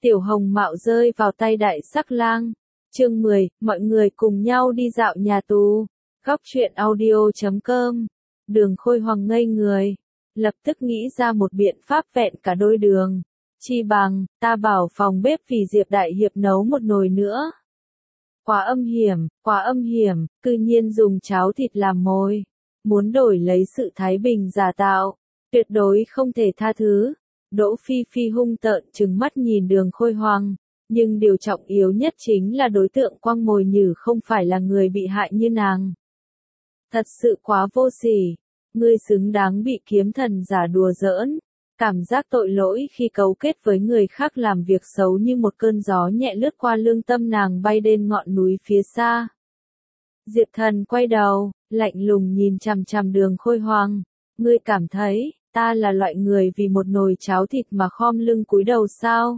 Tiểu Hồng Mạo rơi vào tay Đại Sắc Lang. Chương 10, mọi người cùng nhau đi dạo nhà tù. Góc truyện audio.com. Đường Khôi Hoàng ngây người, lập tức nghĩ ra một biện pháp vẹn cả đôi đường. Chi bằng, ta bảo phòng bếp vì Diệp Đại Hiệp nấu một nồi nữa. Quá âm hiểm, cư nhiên dùng cháo thịt làm mồi. Muốn đổi lấy sự thái bình giả tạo, tuyệt đối không thể tha thứ. Đỗ Phi Phi hung tợn trừng mắt nhìn Đường Khôi Hoàng, nhưng điều trọng yếu nhất chính là đối tượng quăng mồi nhử không phải là người bị hại như nàng. Thật sự quá vô sỉ, ngươi xứng đáng bị kiếm thần giả đùa giỡn. Cảm giác tội lỗi khi cấu kết với người khác làm việc xấu như một cơn gió nhẹ lướt qua lương tâm nàng bay đến ngọn núi phía xa. Diệp Thần quay đầu, lạnh lùng nhìn chằm chằm Đường Khôi Hoàng. Ngươi cảm thấy, ta là loại người vì một nồi cháo thịt mà khom lưng cúi đầu sao?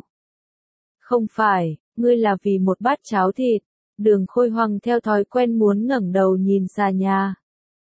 Không phải, ngươi là vì một bát cháo thịt. Đường Khôi Hoàng theo thói quen muốn ngẩng đầu nhìn xà nhà.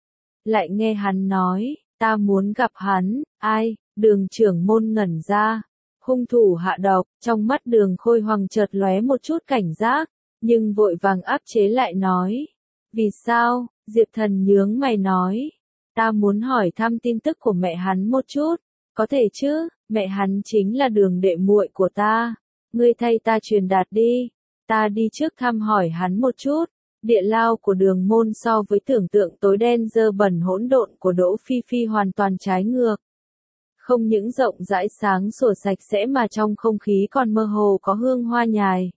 Lại nghe hắn nói, ta muốn gặp hắn. Ai? Đường trưởng môn ngẩn ra. Hung thủ hạ độc. Trong mắt Đường Khôi Hoàng chợt lóe một chút cảnh giác, nhưng vội vàng áp chế lại nói. Vì sao? Diệp Thần nhướng mày nói. Ta muốn hỏi thăm tin tức của mẹ hắn một chút. Có thể chứ? Mẹ hắn chính là Đường đệ muội của ta. Ngươi thay ta truyền đạt đi. Ta đi trước thăm hỏi hắn một chút. Địa lao của Đường môn so với tưởng tượng tối đen dơ bẩn hỗn độn của Đỗ Phi Phi hoàn toàn trái ngược. Không những rộng rãi sáng sủa sạch sẽ mà trong không khí còn mơ hồ có hương hoa nhài.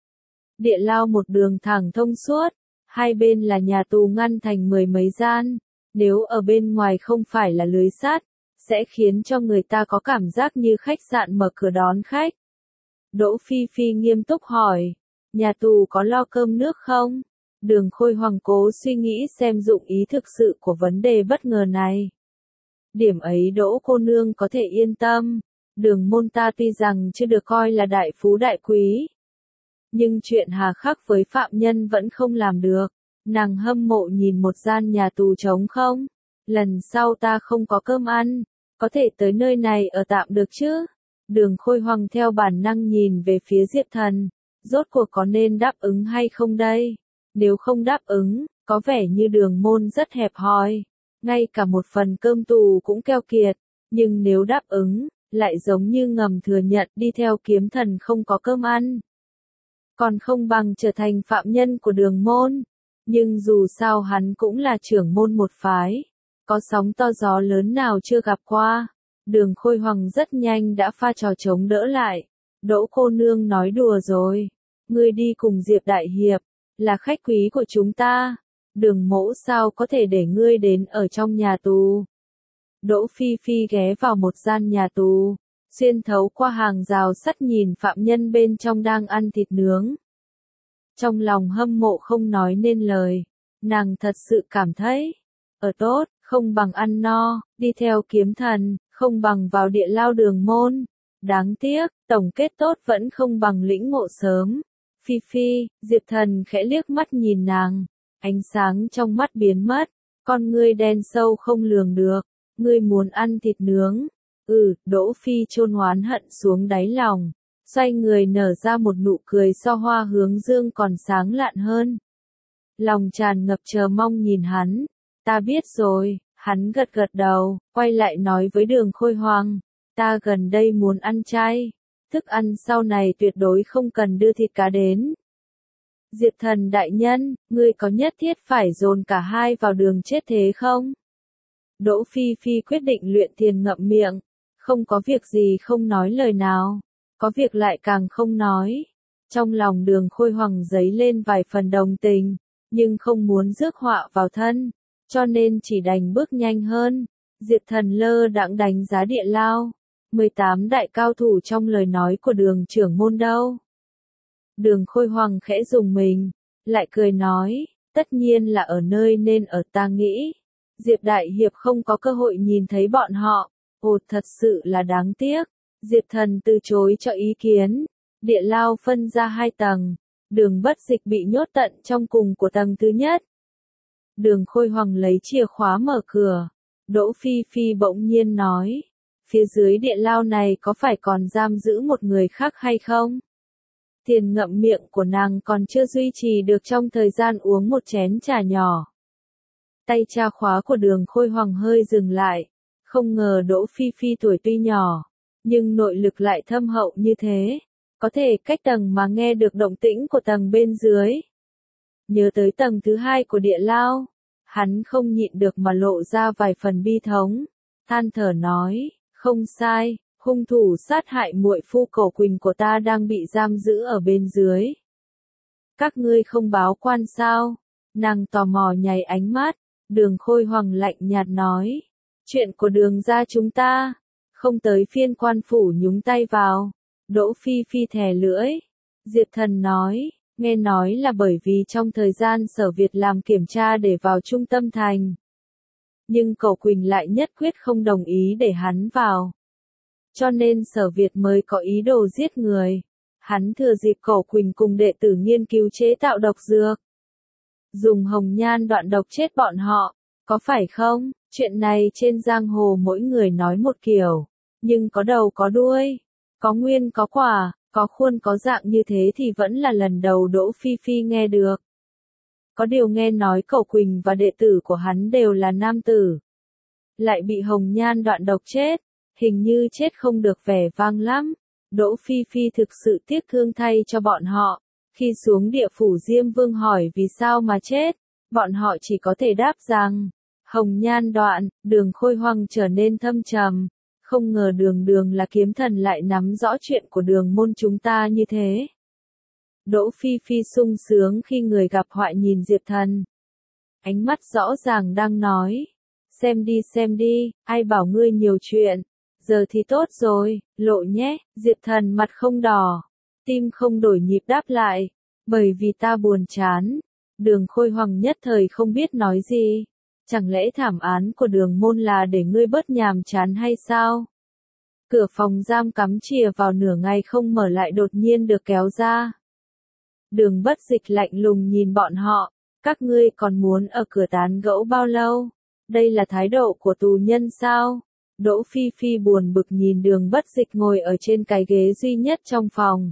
Địa lao một đường thẳng thông suốt, hai bên là nhà tù ngăn thành mười mấy gian. Nếu ở bên ngoài không phải là lưới sắt, sẽ khiến cho người ta có cảm giác như khách sạn mở cửa đón khách. Đỗ Phi Phi nghiêm túc hỏi, nhà tù có lo cơm nước không? Đường Khôi Hoàng cố suy nghĩ xem dụng ý thực sự của vấn đề bất ngờ này. Điểm ấy Đỗ cô nương có thể yên tâm, Đường môn ta tuy rằng chưa được coi là đại phú đại quý, nhưng chuyện hà khắc với phạm nhân vẫn không làm được. Nàng hâm mộ nhìn một gian nhà tù trống không. Lần sau ta không có cơm ăn, có thể tới nơi này ở tạm được chứ? Đường Khôi Hoàng theo bản năng nhìn về phía Diệp Thần, rốt cuộc có nên đáp ứng hay không đây? Nếu không đáp ứng, có vẻ như Đường môn rất hẹp hòi, ngay cả một phần cơm tù cũng keo kiệt, nhưng nếu đáp ứng, lại giống như ngầm thừa nhận đi theo kiếm thần không có cơm ăn. Còn không bằng trở thành phạm nhân của Đường môn. Nhưng dù sao hắn cũng là trưởng môn một phái, có sóng to gió lớn nào chưa gặp qua. Đường Khôi Hoàng rất nhanh đã pha trò chống đỡ lại. Đỗ cô nương nói đùa rồi. Ngươi đi cùng Diệp Đại Hiệp, là khách quý của chúng ta. Đường mỗ sao có thể để ngươi đến ở trong nhà tù. Đỗ Phi Phi ghé vào một gian nhà tù, xuyên thấu qua hàng rào sắt nhìn phạm nhân bên trong đang ăn thịt nướng. Trong lòng hâm mộ không nói nên lời, nàng thật sự cảm thấy, ở tốt, không bằng ăn no, đi theo kiếm thần, không bằng vào địa lao Đường môn. Đáng tiếc, tổng kết tốt vẫn không bằng lĩnh ngộ sớm. Phi Phi, Diệp Thần khẽ liếc mắt nhìn nàng, ánh sáng trong mắt biến mất, con ngươi đen sâu không lường được, ngươi muốn ăn thịt nướng. Đỗ Phi chôn oán hận xuống đáy lòng. Xoay người nở ra một nụ cười so hoa hướng dương còn sáng lạn hơn. Lòng tràn ngập chờ mong nhìn hắn. Ta biết rồi, hắn gật gật đầu, quay lại nói với Đường Khôi Hoàng. Ta gần đây muốn ăn chay. Thức ăn sau này tuyệt đối không cần đưa thịt cá đến. Diệp Thần đại nhân, ngươi có nhất thiết phải dồn cả hai vào đường chết thế không? Đỗ Phi Phi quyết định luyện thiền ngậm miệng. Không có việc gì không nói lời nào. Có việc lại càng không nói. Trong lòng Đường Khôi Hoàng dấy lên vài phần đồng tình, nhưng không muốn rước họa vào thân, cho nên chỉ đành bước nhanh hơn. Diệp Thần lơ đãng đánh giá địa lao. 18 đại cao thủ trong lời nói của Đường trưởng môn đâu? Đường Khôi Hoàng khẽ dùng mình, lại cười nói, tất nhiên là ở nơi nên ở ta nghĩ. Diệp Đại Hiệp không có cơ hội nhìn thấy bọn họ. Thật sự là đáng tiếc. Diệp Thần từ chối cho ý kiến. Địa lao phân ra 2 tầng. Đường Bất Dịch bị nhốt tận trong cùng của tầng thứ nhất. Đường Khôi Hoàng lấy chìa khóa mở cửa. Đỗ Phi Phi bỗng nhiên nói, phía dưới địa lao này có phải còn giam giữ một người khác hay không? Tiền ngậm miệng của nàng còn chưa duy trì được trong thời gian uống một chén trà nhỏ. Tay tra khóa của Đường Khôi Hoàng hơi dừng lại, không ngờ Đỗ Phi Phi tuổi tuy nhỏ, nhưng nội lực lại thâm hậu như thế, có thể cách tầng mà nghe được động tĩnh của tầng bên dưới. Nhớ tới tầng thứ 2 của địa lao, hắn không nhịn được mà lộ ra vài phần bi thống, than thở nói, không sai, hung thủ sát hại muội phu Cổ Quỳnh của ta đang bị giam giữ ở bên dưới. Các ngươi không báo quan sao? Nàng tò mò nháy ánh mắt, Đường Khôi Hoàng lạnh nhạt nói, chuyện của Đường gia chúng ta, không tới phiên quan phủ nhúng tay vào. Đỗ Phi Phi thè lưỡi, Diệp Thần nói, nghe nói là bởi vì trong thời gian Sở Việt làm kiểm tra để vào trung tâm thành. Nhưng Cổ Quỳnh lại nhất quyết không đồng ý để hắn vào. Cho nên Sở Việt mới có ý đồ giết người. Hắn thừa dịp Cổ Quỳnh cùng đệ tử nghiên cứu chế tạo độc dược, dùng hồng nhan đoạn độc chết bọn họ, có phải không? Chuyện này trên giang hồ mỗi người nói một kiểu, nhưng có đầu có đuôi, có nguyên có quả, có khuôn có dạng như thế thì vẫn là lần đầu Đỗ Phi Phi nghe được. Có điều nghe nói Cổ Quỳnh và đệ tử của hắn đều là nam tử, lại bị hồng nhan đoạn độc chết, hình như chết không được vẻ vang lắm. Đỗ Phi Phi thực sự tiếc thương thay cho bọn họ. Khi xuống địa phủ Diêm Vương hỏi vì sao mà chết, bọn họ chỉ có thể đáp rằng, hồng nhan đoạn. Đường Khôi Hoàng trở nên thâm trầm, không ngờ Đường là kiếm thần lại nắm rõ chuyện của Đường môn chúng ta như thế. Đỗ Phi Phi sung sướng khi người gặp họa nhìn Diệp Thần. Ánh mắt rõ ràng đang nói, xem đi, ai bảo ngươi nhiều chuyện, giờ thì tốt rồi, lộ nhé. Diệp Thần mặt không đỏ, tim không đổi nhịp đáp lại, bởi vì ta buồn chán. Đường Khôi Hoàng nhất thời không biết nói gì, chẳng lẽ thảm án của Đường môn là để ngươi bớt nhàm chán hay sao? Cửa phòng giam cắm chìa vào nửa ngày không mở lại đột nhiên được kéo ra. Đường Bất Dịch lạnh lùng nhìn bọn họ, các ngươi còn muốn ở cửa tán gẫu bao lâu? Đây là thái độ của tù nhân sao? Đỗ Phi Phi buồn bực nhìn Đường Bất Dịch ngồi ở trên cái ghế duy nhất trong phòng.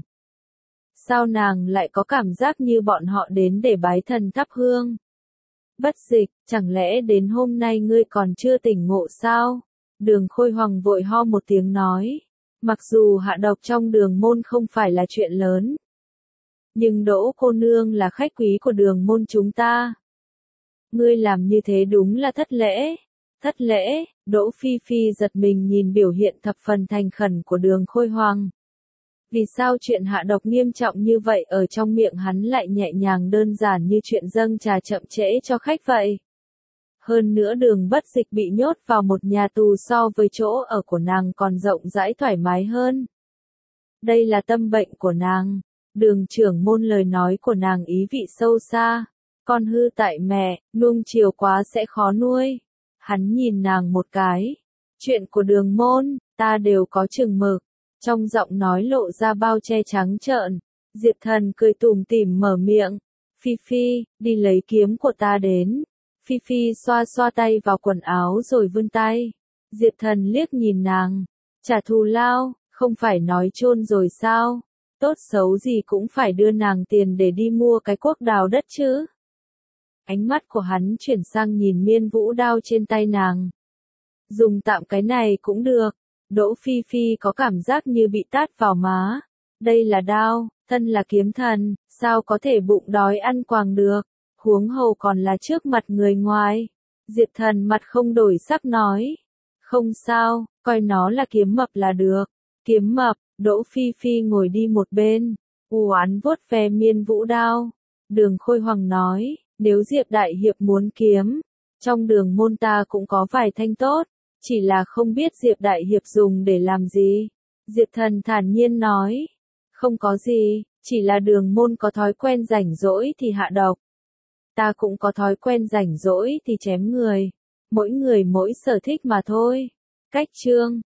Sao nàng lại có cảm giác như bọn họ đến để bái thần thắp hương? Bất Dịch, chẳng lẽ đến hôm nay ngươi còn chưa tỉnh ngộ sao? Đường Khôi Hoàng vội ho một tiếng nói, mặc dù hạ độc trong Đường môn không phải là chuyện lớn, nhưng Đỗ cô nương là khách quý của Đường môn chúng ta. Ngươi làm như thế đúng là thất lễ. Thất lễ. Đỗ Phi Phi giật mình nhìn biểu hiện thập phần thành khẩn của Đường Khôi Hoàng. Vì sao chuyện hạ độc nghiêm trọng như vậy ở trong miệng hắn lại nhẹ nhàng đơn giản như chuyện dâng trà chậm trễ cho khách vậy? Hơn nữa Đường Bất Dịch bị nhốt vào một nhà tù so với chỗ ở của nàng còn rộng rãi thoải mái hơn. Đây là tâm bệnh của nàng. Đường trưởng môn lời nói của nàng ý vị sâu xa. Con hư tại mẹ, nuông chiều quá sẽ khó nuôi. Hắn nhìn nàng một cái. Chuyện của Đường môn, ta đều có chừng mực. Trong giọng nói lộ ra bao che trắng trợn. Diệp Thần cười tủm tỉm mở miệng. Phi Phi, đi lấy kiếm của ta đến. Phi Phi xoa xoa tay vào quần áo rồi vươn tay. Diệp Thần liếc nhìn nàng. Trả thù lao, không phải nói chôn rồi sao? Tốt xấu gì cũng phải đưa nàng tiền để đi mua cái cuốc đào đất chứ. Ánh mắt của hắn chuyển sang nhìn miên vũ đao trên tay nàng. Dùng tạm cái này cũng được. Đỗ Phi Phi có cảm giác như bị tát vào má. Đây là đao, thân là kiếm thần, sao có thể bụng đói ăn quàng được, huống hồ còn là trước mặt người ngoài. Diệp Thần mặt không đổi sắc nói. Không sao, coi nó là kiếm mập là được. Kiếm mập. Đỗ Phi Phi ngồi đi một bên, u oán vuốt ve miên vũ đao. Đường Khôi Hoàng nói, nếu Diệp Đại Hiệp muốn kiếm, trong Đường môn ta cũng có vài thanh tốt, chỉ là không biết Diệp Đại Hiệp dùng để làm gì. Diệp Thần thản nhiên nói, không có gì, chỉ là Đường môn có thói quen rảnh rỗi thì hạ độc. Ta cũng có thói quen rảnh rỗi thì chém người. Mỗi người mỗi sở thích mà thôi. Cách chương